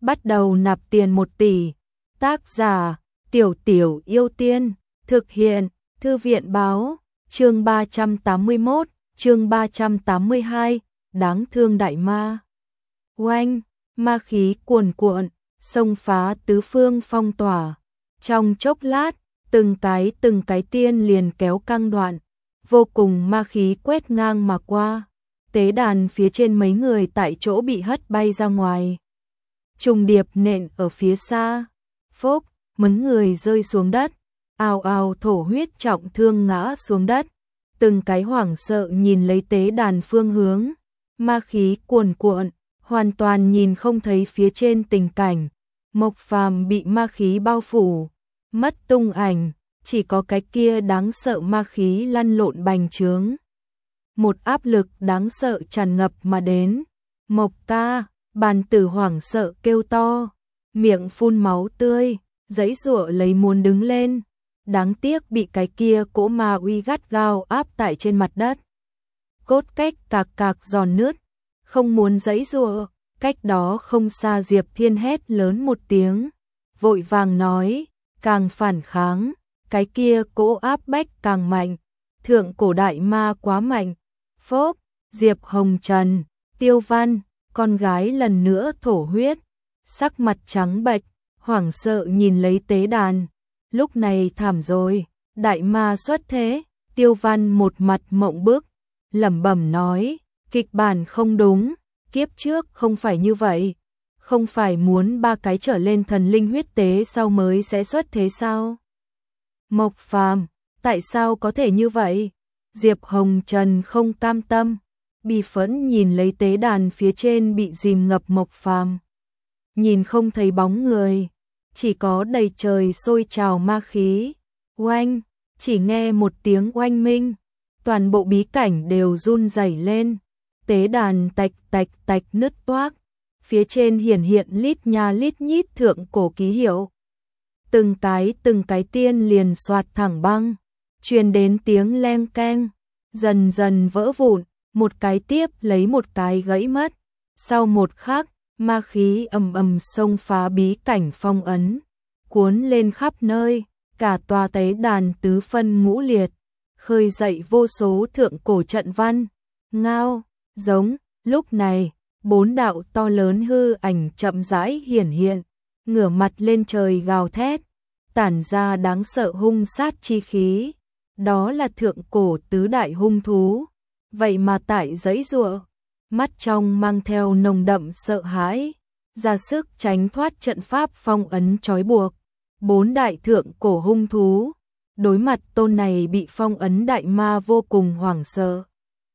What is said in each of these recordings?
bắt đầu nạp tiền 1 tỷ. Tác giả, Tiểu Tiểu Yêu Tiên, thực hiện, Thư viện báo, chương 381, chương 382, đáng thương đại ma. Oanh, ma khí cuồn cuộn, xông phá tứ phương phong tỏa. Trong chốc lát, từng cái tiên liền kéo căng đoạn, vô cùng ma khí quét ngang mà qua. Tế đàn phía trên mấy người tại chỗ bị hất bay ra ngoài. Trùng điệp nện ở phía xa, phốc, mấy người rơi xuống đất, ào ào thổ huyết trọng thương ngã xuống đất. Từng cái hoảng sợ nhìn lấy tế đàn phương hướng, ma khí cuồn cuộn, hoàn toàn nhìn không thấy phía trên tình cảnh. Mộc Phàm bị ma khí bao phủ, mất tung ảnh, chỉ có cái kia đáng sợ ma khí lăn lộn bành trướng. Một áp lực đáng sợ tràn ngập mà đến. Mộc ca, bàn tử hoảng sợ kêu to, miệng phun máu tươi, giãy giụa lấy muốn đứng lên. Đáng tiếc bị cái kia cỗ ma uy gắt gao áp tại trên mặt đất. Cốt cách cạc cạc giòn nứt, không muốn giãy giụa. Cách đó không xa Diệp Thiên hét lớn một tiếng, vội vàng nói, càng phản kháng, cái kia cỗ áp bách càng mạnh. Thượng cổ đại ma quá mạnh. Phốp, Diệp Hồng Trần, Tiêu Văn, con gái lần nữa thổ huyết, sắc mặt trắng bệch, hoảng sợ nhìn lấy tế đàn. Lúc này thảm rồi, đại ma xuất thế. Tiêu Văn một mặt mộng bức, lẩm bẩm nói, kịch bản không đúng, kiếp trước không phải như vậy, không phải muốn 3 cái trở lên thần linh huyết tế sau mới sẽ xuất thế sao? Mộc Phàm, tại sao có thể như vậy? Diệp Hồng Trần không cam tâm, bi phẫn nhìn lấy tế đàn phía trên bị dìm ngập Mộc Phàm. Nhìn không thấy bóng người, chỉ có đầy trời sôi trào ma khí. Oanh, chỉ nghe một tiếng oanh minh, toàn bộ bí cảnh đều run rẩy lên. Tế đàn tạch tạch tạch nứt toác, phía trên hiển hiện lít nha lít nhít thượng cổ ký hiệu. Từng cái tiên liền xoạt thẳng băng, truyền đến tiếng leng keng, dần dần vỡ vụn, một cái tiếp lấy một cái gãy mất. Sau một khắc, ma khí ầm ầm xông phá bí cảnh phong ấn, cuốn lên khắp nơi, cả tòa tế đàn tứ phân ngũ liệt, khơi dậy vô số thượng cổ trận văn. Ngao, giống, lúc này, 4 đạo to lớn hư ảnh chậm rãi hiển hiện, ngửa mặt lên trời gào thét, tản ra đáng sợ hung sát chi khí. Đó là thượng cổ tứ đại hung thú, vậy mà tại giãy giụa, mắt trong mang theo nồng đậm sợ hãi, ra sức tránh thoát trận pháp phong ấn trói buộc. 4 đại thượng cổ hung thú, đối mặt tôn này bị phong ấn đại ma vô cùng hoảng sợ,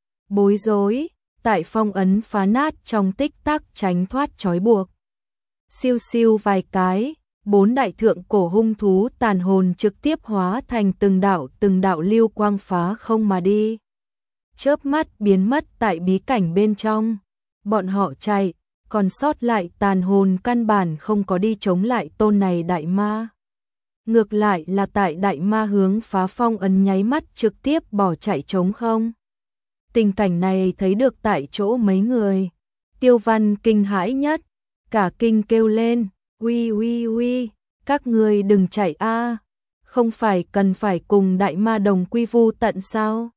bối rối, tại phong ấn phá nát trong tích tắc tránh thoát trói buộc. Siêu siêu vài cái, 4 đại thượng cổ hung thú tàn hồn trực tiếp hóa thành từng đạo lưu quang phá không mà đi. Chớp mắt biến mất tại bí cảnh bên trong. Bọn họ chạy, còn sót lại tàn hồn căn bản không có đi chống lại tôn này đại ma. Ngược lại là tại đại ma hướng phá phong ấn nháy mắt trực tiếp bỏ chạy trống không. Tình cảnh này thấy được tại chỗ mấy người. Tiêu Văn kinh hãi nhất, cả kinh kêu lên, uy uy uy, các người đừng chạy a, không phải cần phải cùng đại ma đồng quy vu tận sao?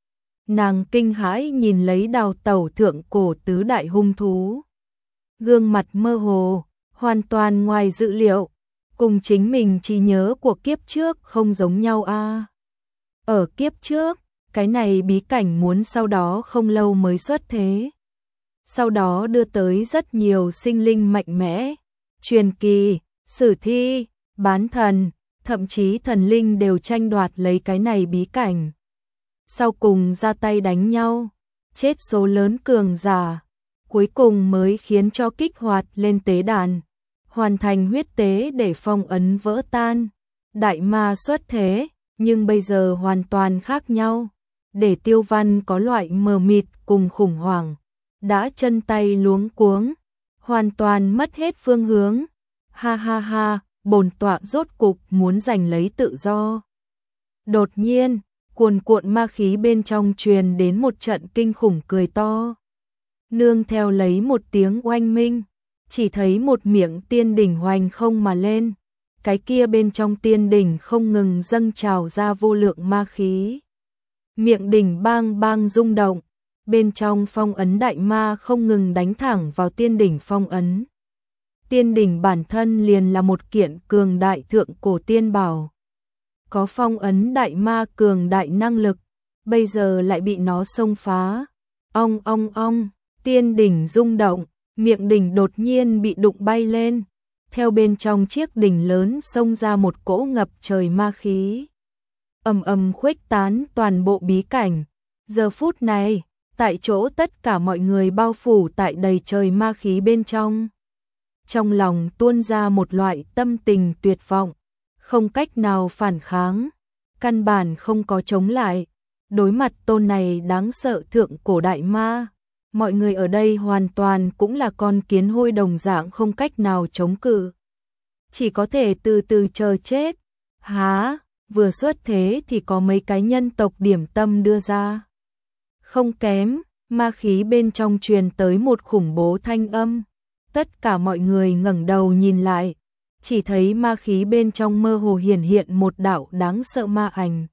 Nàng kinh hãi nhìn lấy đào tẩu thượng cổ tứ đại hung thú. Gương mặt mơ hồ, hoàn toàn ngoài dự liệu, cùng chính mình trí nhớ của kiếp trước không giống nhau a. Ở kiếp trước, cái này bí cảnh muốn sau đó không lâu mới xuất thế. Sau đó đưa tới rất nhiều sinh linh mạnh mẽ, truyền kỳ, sử thi, bán thần, thậm chí thần linh đều tranh đoạt lấy cái này bí cảnh. Sau cùng ra tay đánh nhau, chết số lớn cường giả, cuối cùng mới khiến cho kích hoạt lên tế đàn, hoàn thành huyết tế để phong ấn vỡ tan. Đại ma xuất thế, nhưng bây giờ hoàn toàn khác nhau, để Tiêu Văn có loại mờ mịt cùng khủng hoảng, đã chân tay luống cuống, hoàn toàn mất hết phương hướng. Ha ha ha, bổn tọa rốt cục muốn giành lấy tự do. Đột nhiên, cuồn cuộn ma khí bên trong truyền đến một trận kinh khủng cười to. Nương theo lấy một tiếng oanh minh, chỉ thấy một miệng tiên đỉnh hoành không mà lên, cái kia bên trong tiên đỉnh không ngừng dâng trào ra vô lượng ma khí. Miệng đỉnh bang bang rung động, bên trong phong ấn đại ma không ngừng đánh thẳng vào tiên đỉnh phong ấn. Tiên đỉnh bản thân liền là một kiện cường đại thượng cổ tiên bảo. Có phong ấn đại ma cường đại năng lực, bây giờ lại bị nó xông phá. Ong ong ong, tiên đỉnh rung động, miệng đỉnh đột nhiên bị đụng bay lên. Theo bên trong chiếc đỉnh lớn xông ra một cỗ ngập trời ma khí. Ầm ầm khuếch tán toàn bộ bí cảnh. Giờ phút này, tại chỗ tất cả mọi người bao phủ tại đầy trời ma khí bên trong. Trong lòng tuôn ra một loại tâm tình tuyệt vọng, không cách nào phản kháng, căn bản không có chống lại. Đối mặt tôn này đáng sợ thượng cổ đại ma, mọi người ở đây hoàn toàn cũng là con kiến hôi đồng dạng không cách nào chống cự. Chỉ có thể từ từ chờ chết. Há, vừa xuất thế thì có mấy cái nhân tộc điểm tâm đưa ra. Không kém, ma khí bên trong truyền tới một khủng bố thanh âm. Tất cả mọi người ngẩng đầu nhìn lại, chỉ thấy ma khí bên trong mơ hồ hiển hiện một đạo đáng sợ ma ảnh.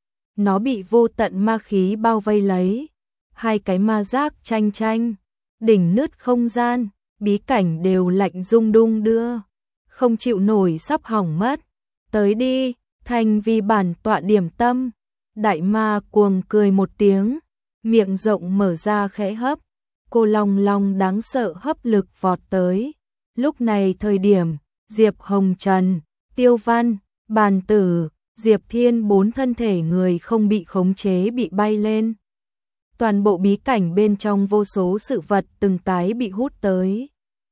Nó bị vô tận ma khí bao vây lấy, hai cái ma giác tranh tranh, đỉnh nứt không gian, bí cảnh đều lạnh rung đung đưa, không chịu nổi sắp hỏng mất. Tới đi, thành vì bản tọa điểm tâm. Đại ma cuồng cười một tiếng, miệng rộng mở ra khẽ hấp, cô long long đáng sợ hấp lực vọt tới. Lúc này thời điểm, Diệp Hồng Trần, Tiêu Văn, Bàn Tử, Diệp Thiên bốn thân thể người không bị khống chế bị bay lên. Toàn bộ bí cảnh bên trong vô số sự vật từng cái bị hút tới.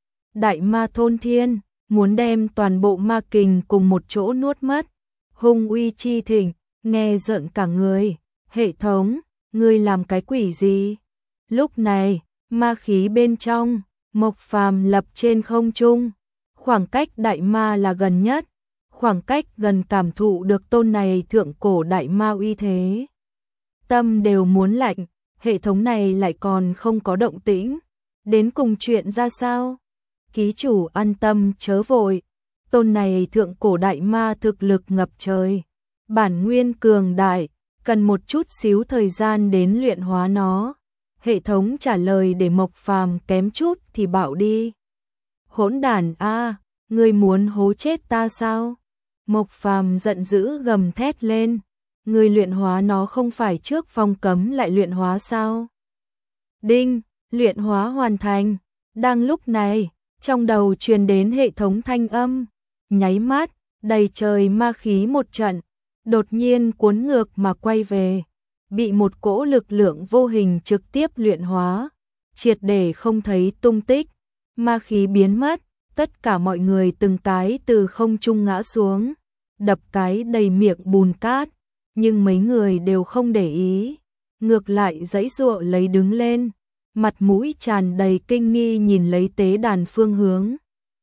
Đại ma thôn thiên, muốn đem toàn bộ ma kình cùng một chỗ nuốt mất. Hung uy chi thịnh, nghe giận cả người. Hệ thống, ngươi làm cái quỷ gì? Lúc này, ma khí bên trong, Mộc Phàm lập trên không trung. Khoảng cách đại ma là gần nhất, khoảng cách gần cảm thụ được tôn này thượng cổ đại ma uy thế. Tâm đều muốn lạnh, hệ thống này lại còn không có động tĩnh. Đến cùng chuyện ra sao? Ký chủ an tâm chớ vội, tôn này thượng cổ đại ma thực lực ngập trời. Bản nguyên cường đại, cần một chút xíu thời gian đến luyện hóa nó. Hệ thống trả lời để Mộc Phàm kém chút thì bảo đi. Hỗn đản a, ngươi muốn hố chết ta sao? Mộc Phàm giận dữ gầm thét lên, ngươi luyện hóa nó không phải trước phong cấm lại luyện hóa sao? Đinh, luyện hóa hoàn thành. Đang lúc này, trong đầu truyền đến hệ thống thanh âm, nháy mắt, đầy trời ma khí một trận, đột nhiên cuốn ngược mà quay về, bị một cỗ lực lượng vô hình trực tiếp luyện hóa, triệt để không thấy tung tích, ma khí biến mất, tất cả mọi người từng cái từ không trung ngã xuống, đập cái đầy miệng bùn cát, nhưng mấy người đều không để ý, ngược lại giãy giụa lấy đứng lên, mặt mũi tràn đầy kinh nghi nhìn lấy tế đàn phương hướng.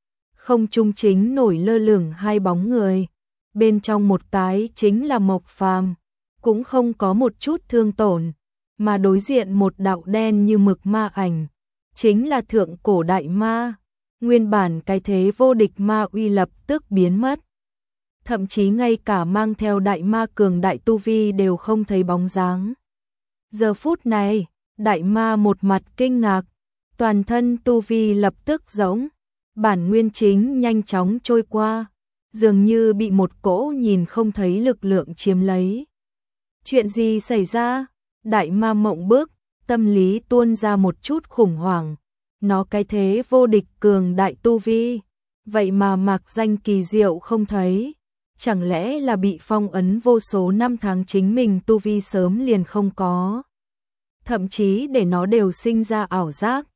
Không trung chính nổi lơ lửng hai bóng người, bên trong một cái chính là Mộc Phàm, cũng không có một chút thương tổn, mà đối diện một đạo đen như mực ma ảnh, chính là thượng cổ đại ma. Nguyên bản cái thế vô địch ma uy lập tức biến mất. Thậm chí ngay cả mang theo đại ma cường đại tu vi đều không thấy bóng dáng. Giờ phút này, đại ma một mặt kinh ngạc, toàn thân tu vi lập tức rỗng, bản nguyên chính nhanh chóng trôi qua, dường như bị một cỗ nhìn không thấy lực lượng chiếm lấy. Chuyện gì xảy ra? Đại ma mộng bức, tâm lý tuôn ra một chút khủng hoảng. Nó cái thế vô địch cường đại tu vi, vậy mà mạc danh kỳ diệu không thấy. Chẳng lẽ là bị phong ấn vô số năm tháng chính mình tu vi sớm liền không có. Thậm chí để nó đều sinh ra ảo giác,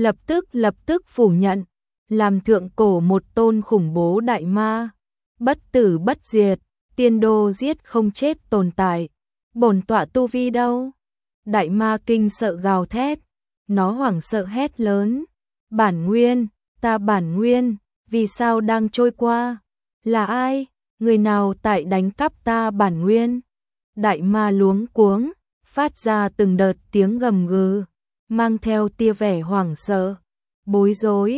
lập tức phủ nhận, làm thượng cổ một tôn khủng bố đại ma, bất tử bất diệt, tiên đô giết không chết tồn tại. Bổn tọa tu vi đâu? Đại ma kinh sợ gào thét, nó hoảng sợ hét lớn, bản nguyên, ta bản nguyên, vì sao đang trôi qua? Là ai? Người nào tại đánh cắp ta bản nguyên? Đại ma luống cuống, phát ra từng đợt tiếng gầm gừ, mang theo tia vẻ hoảng sợ, bối rối,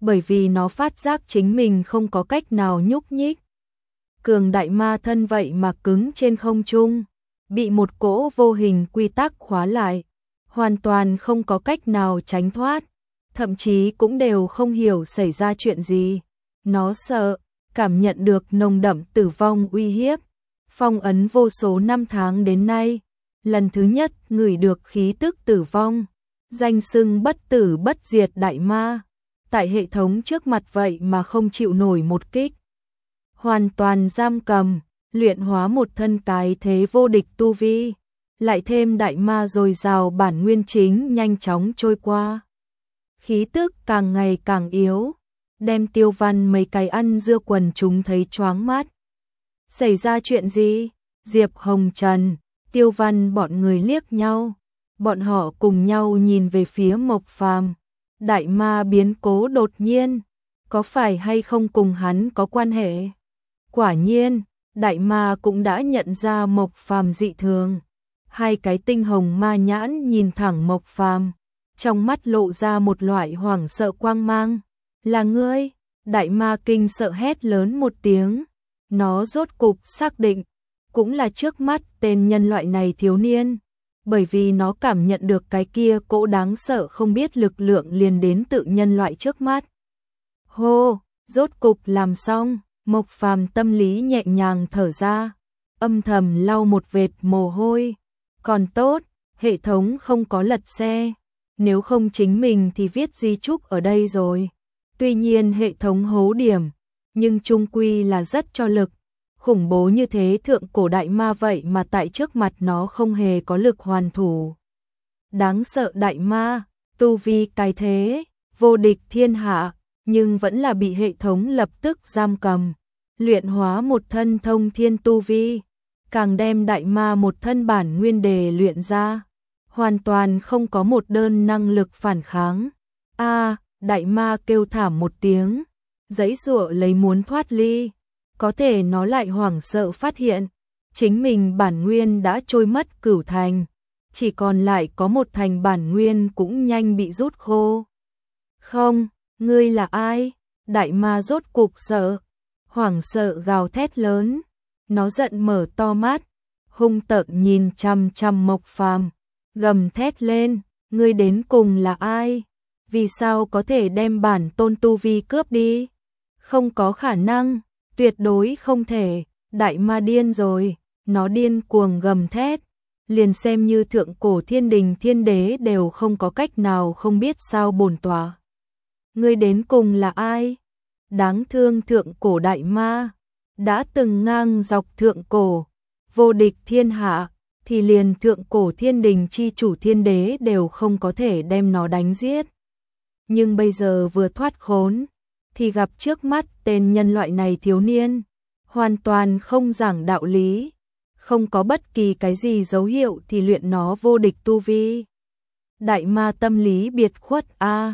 bởi vì nó phát giác chính mình không có cách nào nhúc nhích. Cường đại ma thân vậy mà cứng trên không trung, bị một cỗ vô hình quy tắc khóa lại, hoàn toàn không có cách nào tránh thoát, thậm chí cũng đều không hiểu xảy ra chuyện gì. Nó sợ, cảm nhận được nồng đậm tử vong uy hiếp, phong ấn vô số năm tháng đến nay, lần thứ nhất ngửi được khí tức tử vong, danh xưng bất tử bất diệt đại ma, tại hệ thống trước mặt vậy mà không chịu nổi một kích. Hoàn toàn giam cầm, luyện hóa một thân cái thế vô địch tu vi, lại thêm đại ma dồi dào bản nguyên chính nhanh chóng trôi qua. Khí tức càng ngày càng yếu, đem Tiêu Văn mấy cái ăn dưa quần chúng thấy choáng mắt. Xảy ra chuyện gì? Diệp Hồng Trần, Tiêu Văn bọn người liếc nhau, bọn họ cùng nhau nhìn về phía Mộc Phàm. Đại ma biến cố đột nhiên, có phải hay không cùng hắn có quan hệ? Quả nhiên, đại ma cũng đã nhận ra Mộc Phàm dị thường. Hai cái tinh hồng ma nhãn nhìn thẳng Mộc Phàm, trong mắt lộ ra một loại hoảng sợ quang mang. Là ngươi? Đại ma kinh sợ hét lớn một tiếng. Nó rốt cục xác định, cũng là trước mắt tên nhân loại này thiếu niên, bởi vì nó cảm nhận được cái kia cỗ đáng sợ không biết lực lượng liền đến tự nhân loại trước mắt. Hô, rốt cục làm xong, Mộc Phàm tâm lý nhẹ nhàng thở ra, âm thầm lau một vệt mồ hôi. Còn tốt, hệ thống không có lật xe, nếu không chính mình thì viết di chúc ở đây rồi. Tuy nhiên hệ thống hố điểm, nhưng chung quy là rất cho lực. Khủng bố như thế thượng cổ đại ma vậy mà tại trước mặt nó không hề có lực hoàn thủ. Đáng sợ đại ma, tu vi cái thế, vô địch thiên hạ, nhưng vẫn là bị hệ thống lập tức giam cầm. Luyện hóa một thân thông thiên tu vi, càng đem đại ma một thân bản nguyên đề luyện ra, hoàn toàn không có một đơn năng lực phản kháng. Đại ma kêu thảm một tiếng, giãy giụa lấy muốn thoát ly, có thể nó lại hoảng sợ phát hiện, chính mình bản nguyên đã trôi mất cửu thành, chỉ còn lại có một thành bản nguyên cũng nhanh bị rút khô. Không, ngươi là ai? Đại ma rốt cục sợ, hoảng sợ gào thét lớn, nó giận mở to mắt, hung tợn nhìn chằm chằm Mộc Phàm, gầm thét lên, ngươi đến cùng là ai? Vì sao có thể đem bản tôn tu vi cướp đi? Không có khả năng, tuyệt đối không thể, đại ma điên rồi, nó điên cuồng gầm thét, liền xem như thượng cổ thiên đình thiên đế đều không có cách nào không biết sao bổn tọa. Ngươi đến cùng là ai? Đáng thương thượng cổ đại ma, đã từng ngang dọc thượng cổ, vô địch thiên hạ, thì liền thượng cổ thiên đình chi chủ thiên đế đều không có thể đem nó đánh giết. Nhưng bây giờ vừa thoát khốn, thì gặp trước mắt tên nhân loại này thiếu niên, hoàn toàn không giảng đạo lý, không có bất kỳ cái gì dấu hiệu thì luyện nó vô địch tu vi. Đại ma tâm lý biệt khuất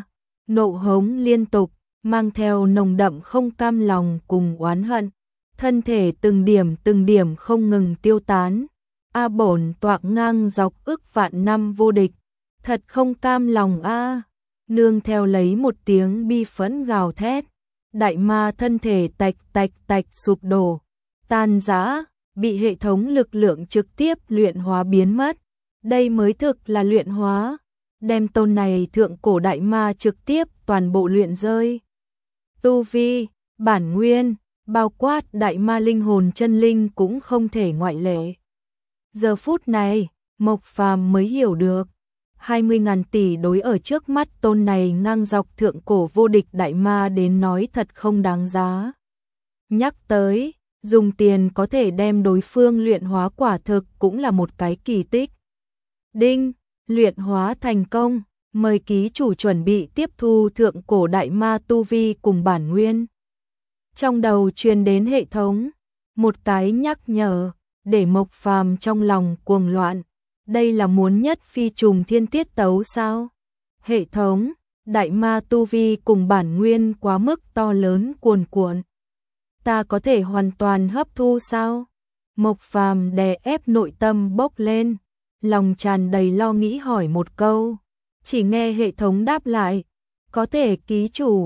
nộ hống liên tục, mang theo nồng đậm không cam lòng cùng oán hận, thân thể từng điểm không ngừng tiêu tán. Bổn tọa ngang dọc ức vạn năm vô địch, thật không cam lòng nương theo lấy một tiếng bi phẫn gào thét, đại ma thân thể tạch sụp đổ, tan rã, bị hệ thống lực lượng trực tiếp luyện hóa biến mất. Đây mới thực là luyện hóa, đem tôn này thượng cổ đại ma trực tiếp toàn bộ luyện rơi. Tu vi, bản nguyên, bao quát đại ma linh hồn chân linh cũng không thể ngoại lệ. Giờ phút này, Mộc Phàm mới hiểu được, 20.000 tỷ đối ở trước mắt tôn này ngang dọc thượng cổ vô địch đại ma đến nói thật không đáng giá. Nhắc tới, dùng tiền có thể đem đối phương luyện hóa quả thực cũng là một cái kỳ tích. Đinh, luyện hóa thành công, mời ký chủ chuẩn bị tiếp thu thượng cổ đại ma tu vi cùng bản nguyên. Trong đầu truyền đến hệ thống, một cái nhắc nhở, để Mộc Phàm trong lòng cuồng loạn. Đây là muốn nhất phi trùng thiên tiết tấu sao? Hệ thống, đại ma tu vi cùng bản nguyên quá mức to lớn cuồn cuộn. Ta có thể hoàn toàn hấp thu sao? Mộc Phàm đè ép nội tâm bốc lên, lòng tràn đầy lo nghĩ hỏi một câu. Chỉ nghe hệ thống đáp lại, có thể ký chủ,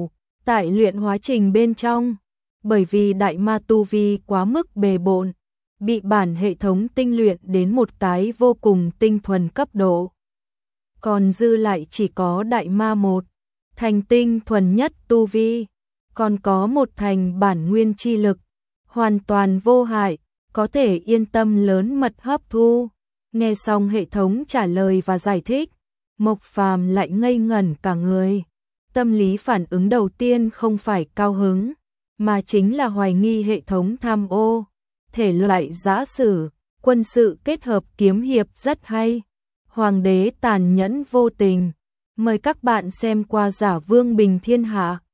Tại luyện hóa trình bên trong, bởi vì đại ma tu vi quá mức bề bộn, bị bản hệ thống tinh luyện đến một cái vô cùng tinh thuần cấp độ. Còn dư lại chỉ có đại ma một thành tinh thuần nhất tu vi, còn có một thành bản nguyên chi lực, hoàn toàn vô hại, có thể yên tâm lớn mật hấp thu. Nghe xong hệ thống trả lời và giải thích, Mộc Phàm lại ngây ngẩn cả người. Tâm lý phản ứng đầu tiên không phải cao hứng, mà chính là hoài nghi hệ thống tham ô. Thể loại giã sử, quân sự kết hợp kiếm hiệp rất hay. Hoàng đế tàn nhẫn vô tình. Mời các bạn xem qua Giả Vương Bình Thiên Hạ.